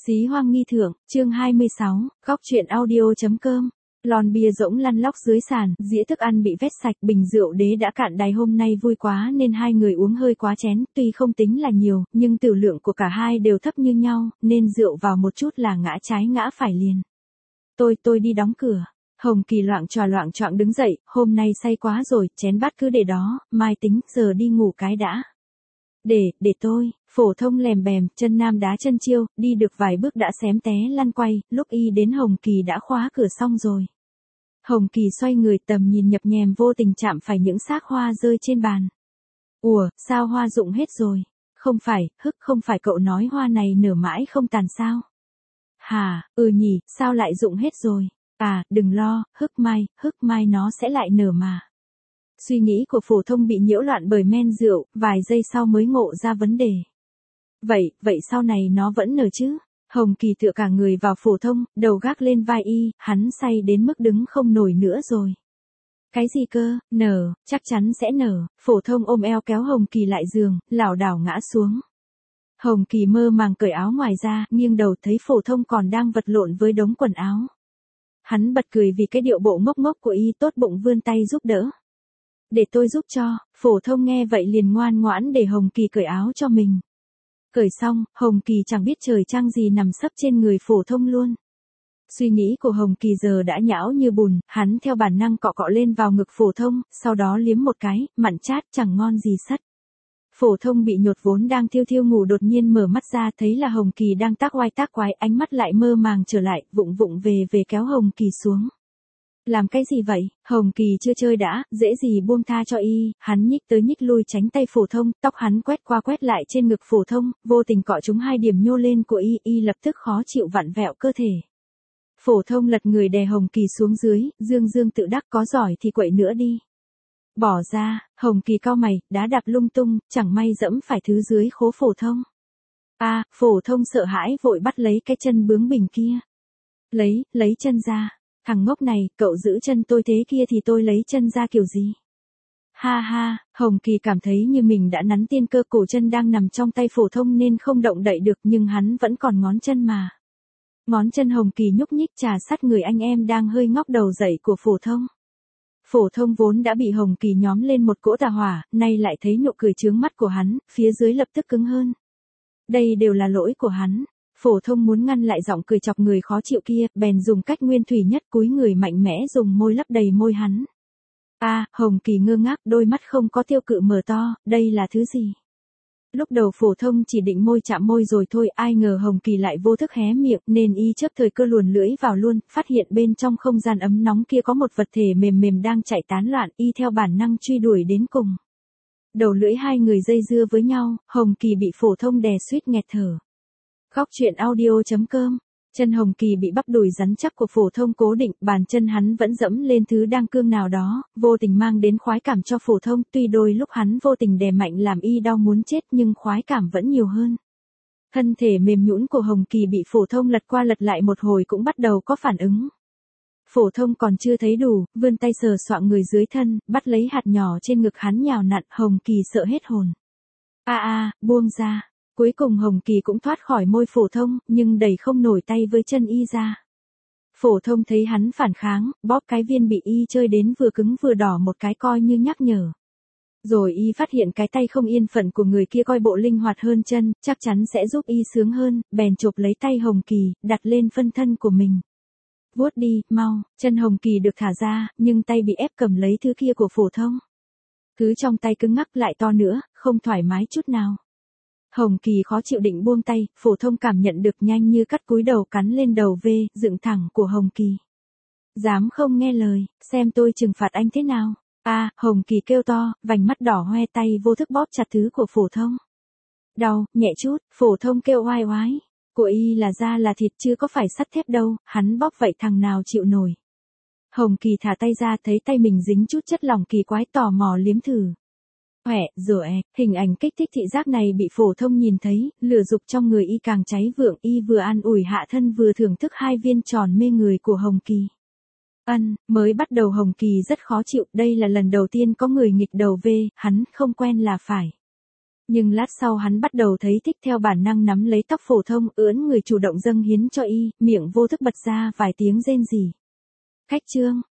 Xí Hoang Nghi Thượng, chương 26, góc truyện audio.com. Lon bia rỗng lăn lóc dưới sàn, dĩa thức ăn bị vét sạch, bình rượu đế đã cạn đáy. Hôm nay vui quá nên hai người uống hơi quá chén, tuy không tính là nhiều, nhưng tử lượng của cả hai đều thấp như nhau, nên rượu vào một chút là ngã trái ngã phải liền. Tôi đi đóng cửa. Hồng Kỳ loạng choạng đứng dậy, hôm nay say quá rồi, chén bát cứ để đó, mai tính, giờ đi ngủ cái đã. Để tôi, Phổ Thông lèm bèm, chân nam đá chân chiêu, đi được vài bước đã xém té lăn quay, lúc y đến Hồng Kỳ đã khóa cửa xong rồi. Hồng Kỳ xoay người, tầm nhìn nhập nhèm vô tình chạm phải những xác hoa rơi trên bàn. Ủa, sao hoa rụng hết rồi? Không phải cậu nói hoa này nở mãi không tàn sao? Hả, nhỉ, sao lại rụng hết rồi? À, đừng lo, hức mai nó sẽ lại nở mà. Suy nghĩ của Phổ Thông bị nhiễu loạn bởi men rượu, vài giây sau mới ngộ ra vấn đề. Vậy sau này nó vẫn nở chứ? Hồng Kỳ tựa cả người vào Phổ Thông, đầu gác lên vai y, hắn say đến mức đứng không nổi nữa rồi. Cái gì cơ? Nở, chắc chắn sẽ nở. Phổ Thông ôm eo kéo Hồng Kỳ lại giường, lảo đảo ngã xuống. Hồng Kỳ mơ màng cởi áo ngoài ra, nghiêng đầu thấy Phổ Thông còn đang vật lộn với đống quần áo. Hắn bật cười vì cái điệu bộ ngốc ngốc của y, tốt bụng vươn tay giúp đỡ. Để tôi giúp cho. Phổ Thông nghe vậy liền ngoan ngoãn để Hồng Kỳ cởi áo cho mình. Cởi xong, Hồng Kỳ chẳng biết trời trăng gì nằm sấp trên người Phổ Thông luôn. Suy nghĩ của Hồng Kỳ giờ đã nhão như bùn, hắn theo bản năng cọ lên vào ngực Phổ Thông, sau đó liếm một cái, mặn chát chẳng ngon gì sất. Phổ Thông bị nhột vốn đang thiêu ngủ đột nhiên mở mắt ra, thấy là Hồng Kỳ đang tác oai tác quái, ánh mắt lại mơ màng trở lại, vụng về kéo Hồng Kỳ xuống. Làm cái gì vậy? Hồng Kỳ chưa chơi đã, dễ gì buông tha cho y, hắn nhích tới nhích lui tránh tay Phổ Thông, tóc hắn quét qua quét lại trên ngực Phổ Thông, vô tình cọ trúng hai điểm nhô lên của y lập tức khó chịu vặn vẹo cơ thể. Phổ Thông lật người đè Hồng Kỳ xuống dưới, dương tự đắc, có giỏi thì quậy nữa đi. Bỏ ra. Hồng Kỳ cau mày, đá đạp lung tung, chẳng may dẫm phải thứ dưới khố Phổ Thông. Phổ Thông sợ hãi vội bắt lấy cái chân bướng bỉnh kia. Lấy chân ra. Thằng ngốc này, cậu giữ chân tôi thế kia thì tôi lấy chân ra kiểu gì? Ha, Hồng Kỳ cảm thấy như mình đã nắn tiên cơ, cổ chân đang nằm trong tay Phổ Thông nên không động đậy được, nhưng hắn vẫn còn ngón chân mà. Ngón chân Hồng Kỳ nhúc nhích trà sát người anh em đang hơi ngóc đầu dậy của Phổ Thông. Phổ Thông vốn đã bị Hồng Kỳ nhóm lên một cỗ tà hỏa, nay lại thấy nụ cười chướng mắt của hắn, phía dưới lập tức cứng hơn. Đây đều là lỗi của hắn. Phổ Thông muốn ngăn lại giọng cười chọc người khó chịu kia, bèn dùng cách nguyên thủy nhất, cúi người mạnh mẽ dùng môi lấp đầy môi hắn. Hồng Kỳ ngơ ngác, đôi mắt không có tiêu cự mở to, đây là thứ gì? Lúc đầu Phổ Thông chỉ định môi chạm môi rồi thôi, ai ngờ Hồng Kỳ lại vô thức hé miệng, nên y chớp thời cơ luồn lưỡi vào luôn, phát hiện bên trong không gian ấm nóng kia có một vật thể mềm đang chạy tán loạn, y theo bản năng truy đuổi đến cùng. Đầu lưỡi hai người dây dưa với nhau, Hồng Kỳ bị Phổ Thông đè suýt nghẹt thở. Góc truyện audio.com. Chân Hồng Kỳ bị bắp đùi rắn chắc của Phổ Thông cố định, bàn chân hắn vẫn dẫm lên thứ đang cương nào đó, vô tình mang đến khoái cảm cho Phổ Thông, tuy đôi lúc hắn vô tình đè mạnh làm y đau muốn chết nhưng khoái cảm vẫn nhiều hơn. Thân thể mềm nhũn của Hồng Kỳ bị Phổ Thông lật qua lật lại một hồi cũng bắt đầu có phản ứng. Phổ Thông còn chưa thấy đủ, vươn tay sờ soạng người dưới thân, bắt lấy hạt nhỏ trên ngực hắn nhào nặn, Hồng Kỳ sợ hết hồn. Buông ra. Cuối cùng Hồng Kỳ cũng thoát khỏi môi Phổ Thông, nhưng đẩy không nổi tay với chân y ra. Phổ Thông thấy hắn phản kháng, bóp cái viên bị y chơi đến vừa cứng vừa đỏ một cái coi như nhắc nhở. Rồi y phát hiện cái tay không yên phận của người kia coi bộ linh hoạt hơn chân, chắc chắn sẽ giúp y sướng hơn, bèn chộp lấy tay Hồng Kỳ, đặt lên phân thân của mình. Vuốt đi, mau. Chân Hồng Kỳ được thả ra, nhưng tay bị ép cầm lấy thứ kia của Phổ Thông. Thứ trong tay cứng ngắc lại to nữa, không thoải mái chút nào. Hồng Kỳ khó chịu định buông tay, Phổ Thông cảm nhận được nhanh như cắt, cúi đầu cắn lên đầu dựng thẳng của Hồng Kỳ. Dám không nghe lời, xem tôi trừng phạt anh thế nào. Hồng Kỳ kêu to, vành mắt đỏ hoe, tay vô thức bóp chặt thứ của Phổ Thông. Đau, nhẹ chút, Phổ Thông kêu oai oái. Của y là da là thịt chứ có phải sắt thép đâu, hắn bóp vậy thằng nào chịu nổi. Hồng Kỳ thả tay ra, thấy tay mình dính chút chất lỏng kỳ quái, tò mò liếm thử. Hình ảnh kích thích thị giác này bị Phổ Thông nhìn thấy, lửa dục trong người y càng cháy vượng, y vừa an ủi hạ thân vừa thưởng thức hai viên tròn mê người của Hồng Kỳ. Mới bắt đầu Hồng Kỳ rất khó chịu, đây là lần đầu tiên có người nghịch đầu hắn không quen là phải. Nhưng lát sau hắn bắt đầu thấy thích, theo bản năng nắm lấy tóc phổ thông, ưỡn người chủ động dâng hiến cho y, miệng vô thức bật ra vài tiếng rên rỉ. Khách Trương,